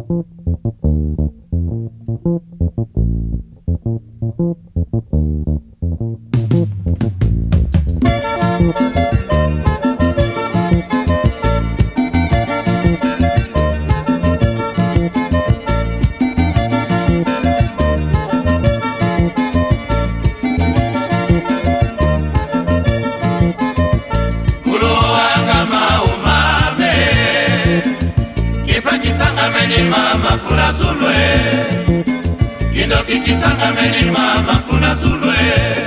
Mama kuna zulwe Kindo kikisanga meni mama kuna zulwe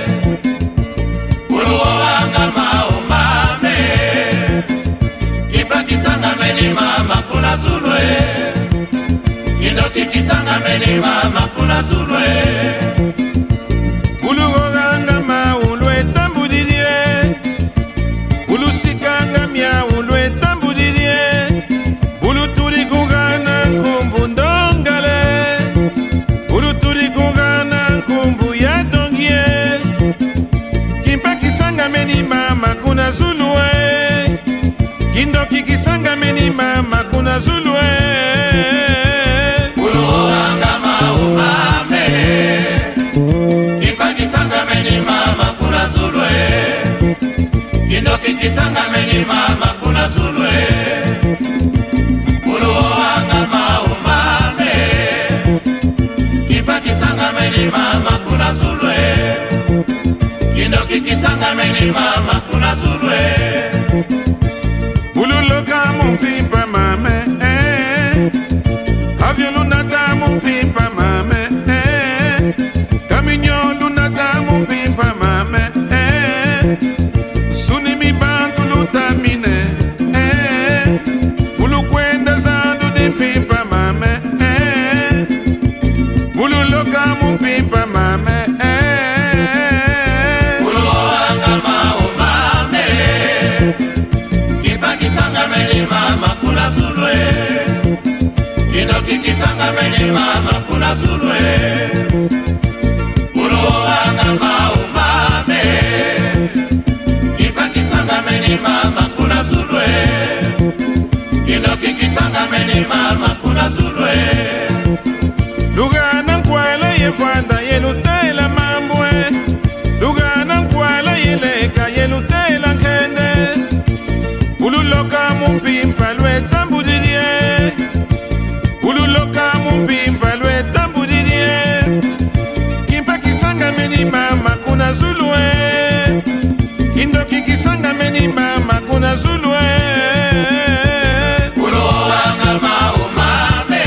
Uruwanga maumame Kipa kisanga meni mama kuna zulwe Kindo kikisanga meni mama kuna zulwe Uluwanga maulwe tambudirie Ulusikanga mia ulwe tambudirie Uluturi kugana nkumbu ndongale Uluturi kugana nkumbu ya dongie Kimpa kisanga meni mama kuna zulwe Kindo kikisanga meni mama kuna zulwe Uluwanga maumame Kimpa kisanga meni mama kuna zulwe Kindo kikisanga meni mama kuna zulwe Uruwanga maumame Kipa kisanga meni mama kuna zulwe Kindo kikisanga meni mama kuna zulwe Ululoka mumpimpa mame Havyo lunata mumpimpa mame Kaminyo lunata mumpimpa mame Suni mi bantu lutamine Ulukwenda zandu di pimpa mame Ululoka mumpimpa mame Uruwanga maumame Kipa kisanga meni mama kuna zulwe Kindo kikisanga meni mama kuna zulwe Uruwanga maumame Kipa kisanga meni mama kuna zulwe Kindo kikisanga meni mama kuna zulwe Lugana nkwala yefanda yelutela mambwe Lugana nkwala yeleka yelutela nkende Ululoka mumpimpa lwe tambudirie Ululoka mumpimpa lwe tambudirie Kimpa kisanga meni mama kuna zulwe Kindo kikisanga meni mama kuna zulwe Uruwanga maumame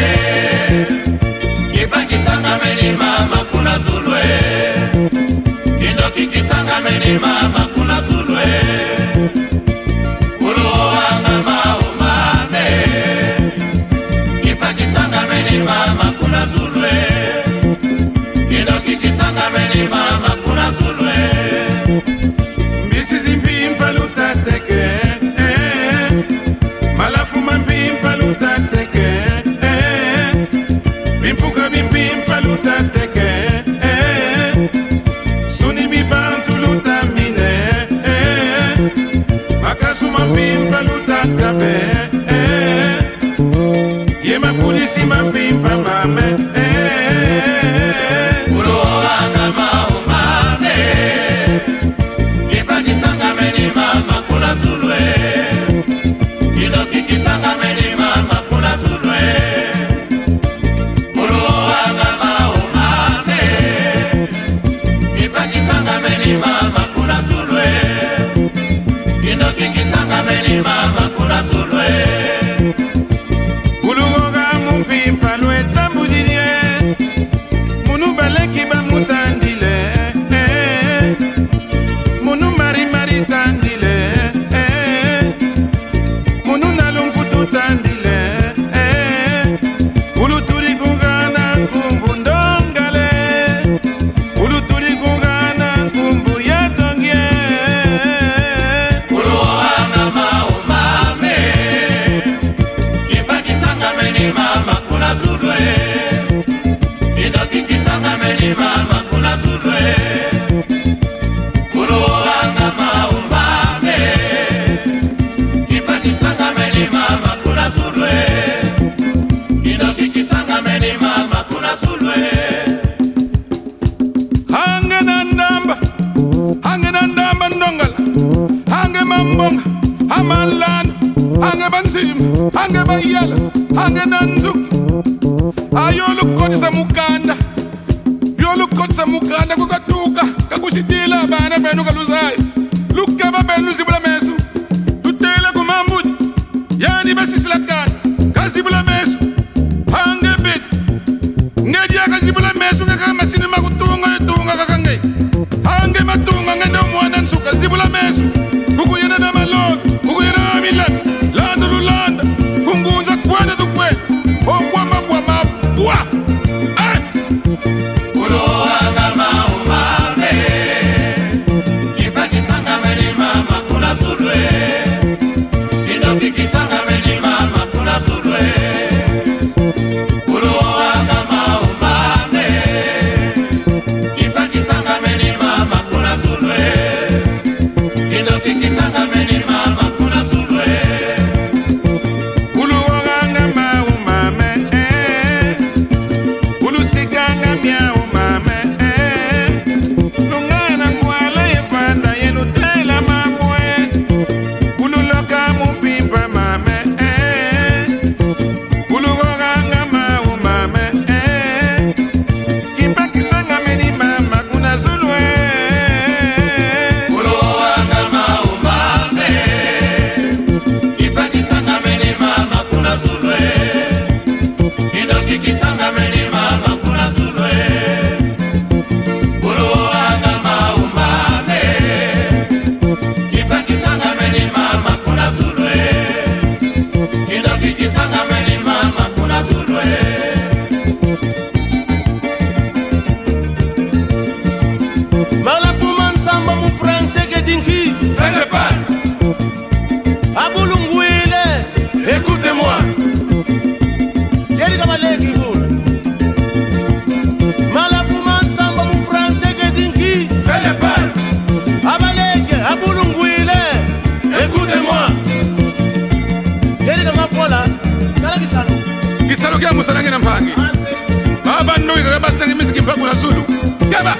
Kipa kisanga meni mama kuna zulwe Kindo kikisanga meni mama kuna zulwe Uruwanga maumame Kipa kisanga meni mama kuna zulwe Kindo kikisanga meni mama kuna zulwe Mbisi zimpimpa lutateke Malafuma mpimpa lutateke Bimpuka bimpimpa lutateke Suni mi bantu lutamine Makasuma mpimpa lutakabe Yema pulisi mampimpa mame Uruwanga maumame Kipa kisanga meni mama kuna zulwe Kindo kikisanga meni mama kuna zulwe Uruwanga maumame Kipa kisanga meni mama kuna zulwe Kindo kikisanga meni mama kuna zulwe Ulugoga mumpimpa lwe tambudirie Munu baleki ba mutandile Munu mari mari tandile Munu nalumputu tandile Uluturi kugana nkumbu ndongale Uluturi kugana nkumbu ya dongie Uruwanga maumame Kipa kisanga meni mama kuna zulwe Kindo kikisanga meni mama kuna zulwe Uruwanga maumame Kipa kisanga meni mama kuna zulwe Kindo kikisanga angena nzuki ayolukotisa mukanda yolukotisa mukanda kukatuka kakusidila bana benu kaluzayo lukeba benu zibula mesu lutele kumambudi yani basisila kana kazibula mesu angebet ngedia kazibula mesu kama sinema kutunga tunga kakange ange matunga ngendo mwana nsuka zibula mesu kukuyena na malot kukuyena na milan landa lulanda kungunza kwenda tukwe obwa mabwa mabwa ulo agama umame kipati sanga meni mama kuna sulwe kindo kikisanga meni mama kuna sulwe ulo agama umame kipati sanga meni mama kuna sulwe kindo kikisanga meni mama kuna sulwe ulu oranga ma umame ulu siganga mia umame nungana kwala yefanda yenu tela mamwe ulu loka mupimpa mame ulu oranga ma umame kimpa kisanga meni mama kuna zulwe ulo agama umame kipati sanga meni mama kuna sulwe kindo kikisanga meni mama kuna sulwe ulo agama umame kipati sanga meni mama kuna sulwe kindo kikisanga meni mama kuna sulwe Malapuma nsamba mu français ke dinki Fais pas, abulungwile écoutez-moi. yeli kama leki bula Malapuma nsamba mu français ke dinki Fais pas, abaleke abulungwile écoutez-moi. yeli kama pola sala kisano Kisalo kya musalange na mpangi. Baba ndoi kaka bastangi misiki mpaku na Zulu. Keba.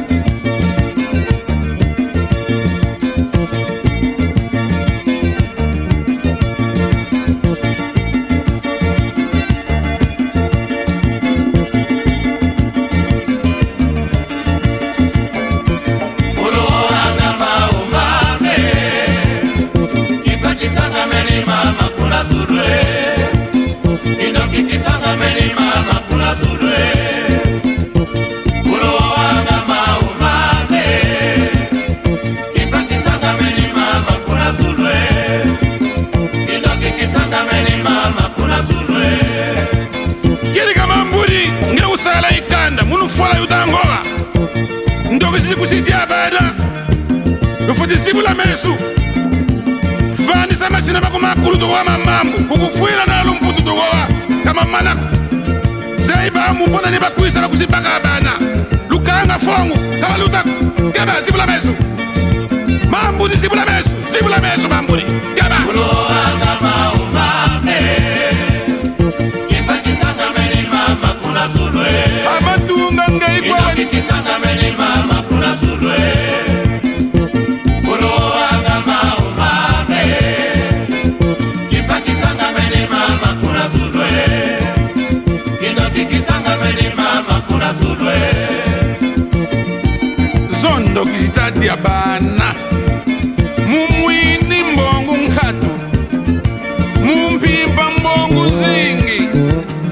ulo agama umame kipati sanga meni mama kuna sulwe kindo kikisanga meni mama kuna sulwe ulo agama umame kipati sanga meni mama kuna sulwe kindo kikisanga meni mama kuna sulwe Kiri kama mburi nge usala ikanda munu fola yutangoga. Ndogo sisi kusidia bada. Lufuti sibula mesu. Fani sama sinema kumakulu tukowa mamambu. Kukufuila na lumputu tukowa kama manaku. Zaiba mubona niba kuisa na kusibaka bana. Lukanga fongu kama lutaku. Keba zibula mesu. Mamburi zibula mesu mamburi. Keba. ulo agama umame kipati sanga meni mama kuna sulwe Amatunga nge kindo ikwa kikisanga meni mama kuna sulwe ulo agama umame kipati sanga meni mama kuna sulwe kindo kikisanga meni mama kuna sulwe zondo kizitati ya bana mumwini mbongo nkatu mumpimpa mbongo zingi